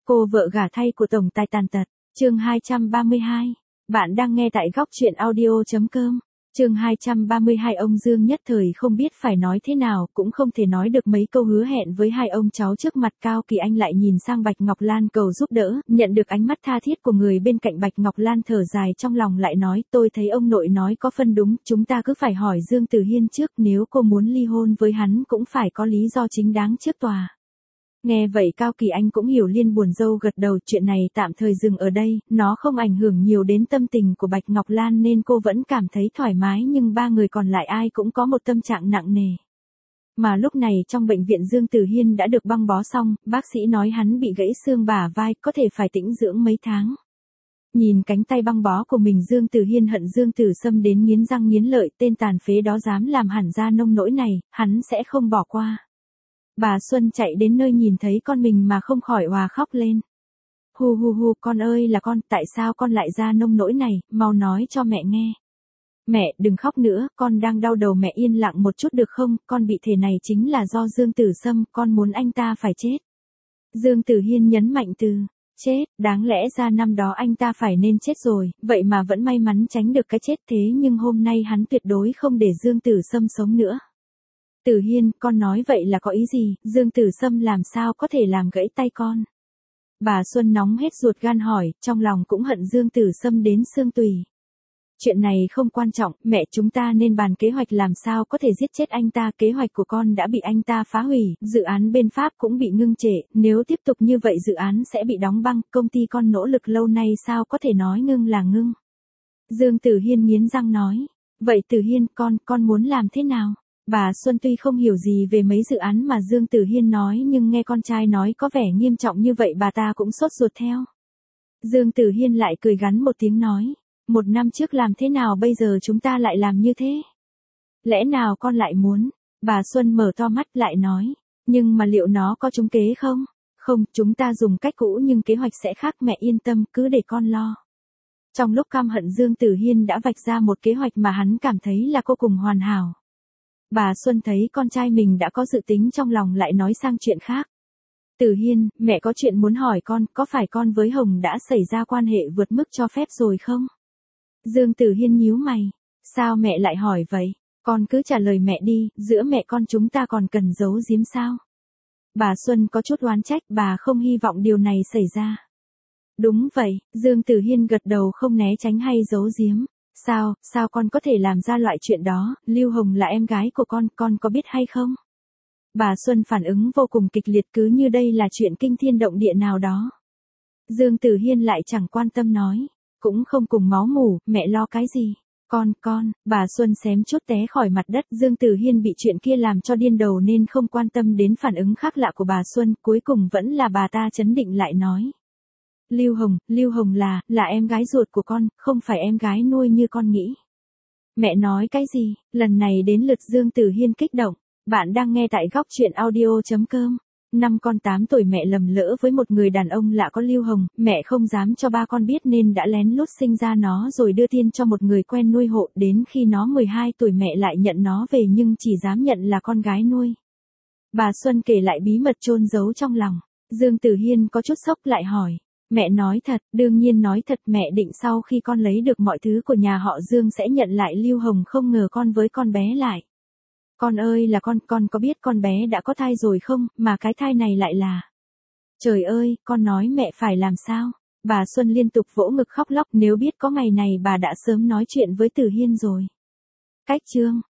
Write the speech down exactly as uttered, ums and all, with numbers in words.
Cô vợ gả thay của tổng tài tàn tật, chương hai trăm ba mươi hai. Bạn đang nghe tại góc truyện audio.com. Chương hai trăm ba mươi hai. Ông Dương nhất thời không biết phải nói thế nào, cũng không thể nói được mấy câu hứa hẹn với hai ông cháu trước mặt. Cao Kỳ Anh lại nhìn sang Bạch Ngọc Lan cầu giúp đỡ, nhận được ánh mắt tha thiết của người bên cạnh. Bạch Ngọc Lan thở dài trong lòng lại nói, tôi thấy ông nội nói có phân đúng, chúng ta cứ phải hỏi Dương Tử Hiên trước, nếu cô muốn ly hôn với hắn cũng phải có lý do chính đáng trước tòa. Nghe vậy Cao Kỳ Anh cũng hiểu, liên buồn râu gật đầu, chuyện này tạm thời dừng ở đây, nó không ảnh hưởng nhiều đến tâm tình của Bạch Ngọc Lan nên cô vẫn cảm thấy thoải mái, nhưng ba người còn lại ai cũng có một tâm trạng nặng nề. Mà lúc này trong bệnh viện Dương Tử Hiên đã được băng bó xong, bác sĩ nói hắn bị gãy xương bả vai, có thể phải tĩnh dưỡng mấy tháng. Nhìn cánh tay băng bó của mình, Dương Tử Hiên hận Dương Tử Sâm đến nghiến răng nghiến lợi, tên tàn phế đó dám làm hẳn ra nông nỗi này, hắn sẽ không bỏ qua. Bà Xuân chạy đến nơi nhìn thấy con mình mà không khỏi òa khóc lên. Hu hu hu, con ơi là con, tại sao con lại ra nông nỗi này, mau nói cho mẹ nghe. Mẹ, đừng khóc nữa, con đang đau đầu, mẹ yên lặng một chút được không, con bị thế này chính là do Dương Tử Sâm, con muốn anh ta phải chết. Dương Tử Hiên nhấn mạnh từ, chết, đáng lẽ ra năm đó anh ta phải nên chết rồi, vậy mà vẫn may mắn tránh được cái chết, thế nhưng hôm nay hắn tuyệt đối không để Dương Tử Sâm sống nữa. Tử Hiên, con nói vậy là có ý gì, Dương Tử Sâm làm sao có thể làm gãy tay con? Bà Xuân nóng hết ruột gan hỏi, trong lòng cũng hận Dương Tử Sâm đến xương tủy. Chuyện này không quan trọng, mẹ, chúng ta nên bàn kế hoạch làm sao có thể giết chết anh ta, kế hoạch của con đã bị anh ta phá hủy, dự án bên Pháp cũng bị ngưng trệ, nếu tiếp tục như vậy dự án sẽ bị đóng băng, công ty con nỗ lực lâu nay sao có thể nói ngưng là ngưng. Dương Tử Hiên nghiến răng nói, vậy Tử Hiên, con, con muốn làm thế nào? Bà Xuân tuy không hiểu gì về mấy dự án mà Dương Tử Hiên nói, nhưng nghe con trai nói có vẻ nghiêm trọng như vậy bà ta cũng sốt ruột theo. Dương Tử Hiên lại cười gắn một tiếng nói, một năm trước làm thế nào bây giờ chúng ta lại làm như thế? Lẽ nào con lại muốn? Bà Xuân mở to mắt lại nói, nhưng mà liệu nó có trúng kế không? Không, chúng ta dùng cách cũ nhưng kế hoạch sẽ khác, mẹ yên tâm, cứ để con lo. Trong lúc căm hận, Dương Tử Hiên đã vạch ra một kế hoạch mà hắn cảm thấy là vô cùng hoàn hảo. Bà Xuân thấy con trai mình đã có dự tính trong lòng lại nói sang chuyện khác. Tử Hiên, mẹ có chuyện muốn hỏi con, có phải con với Hồng đã xảy ra quan hệ vượt mức cho phép rồi không? Dương Tử Hiên nhíu mày, sao mẹ lại hỏi vậy? Con cứ trả lời mẹ đi, giữa mẹ con chúng ta còn cần giấu giếm sao? Bà Xuân có chút oán trách, bà không hy vọng điều này xảy ra. Đúng vậy, Dương Tử Hiên gật đầu, không né tránh hay giấu giếm. Sao, sao con có thể làm ra loại chuyện đó, Lưu Hồng là em gái của con, con có biết hay không? Bà Xuân phản ứng vô cùng kịch liệt, cứ như đây là chuyện kinh thiên động địa nào đó. Dương Tử Hiên lại chẳng quan tâm nói, cũng không cùng máu mủ, mẹ lo cái gì? Con, con, bà Xuân xém chút té khỏi mặt đất. Dương Tử Hiên bị chuyện kia làm cho điên đầu nên không quan tâm đến phản ứng khác lạ của bà Xuân, cuối cùng vẫn là bà ta trấn định lại nói. Lưu Hồng, Lưu Hồng là, là em gái ruột của con, không phải em gái nuôi như con nghĩ. Mẹ nói cái gì? Lần này đến lượt Dương Tử Hiên kích động. Bạn đang nghe tại góc truyện audio.com. Năm con tám tuổi mẹ lầm lỡ với một người đàn ông lạ có Lưu Hồng, mẹ không dám cho ba con biết nên đã lén lút sinh ra nó rồi đưa tin cho một người quen nuôi hộ, đến khi nó mười hai tuổi mẹ lại nhận nó về nhưng chỉ dám nhận là con gái nuôi. Bà Xuân kể lại bí mật chôn giấu trong lòng. Dương Tử Hiên có chút sốc lại hỏi. Mẹ nói thật, đương nhiên nói thật, mẹ định sau khi con lấy được mọi thứ của nhà họ Dương sẽ nhận lại Lưu Hồng, không ngờ con với con bé lại. Con ơi là con, con có biết con bé đã có thai rồi không, mà cái thai này lại là. Trời ơi, con nói mẹ phải làm sao? Bà Xuân liên tục vỗ ngực khóc lóc, nếu biết có ngày này bà đã sớm nói chuyện với Tử Hiên rồi. Cách chương.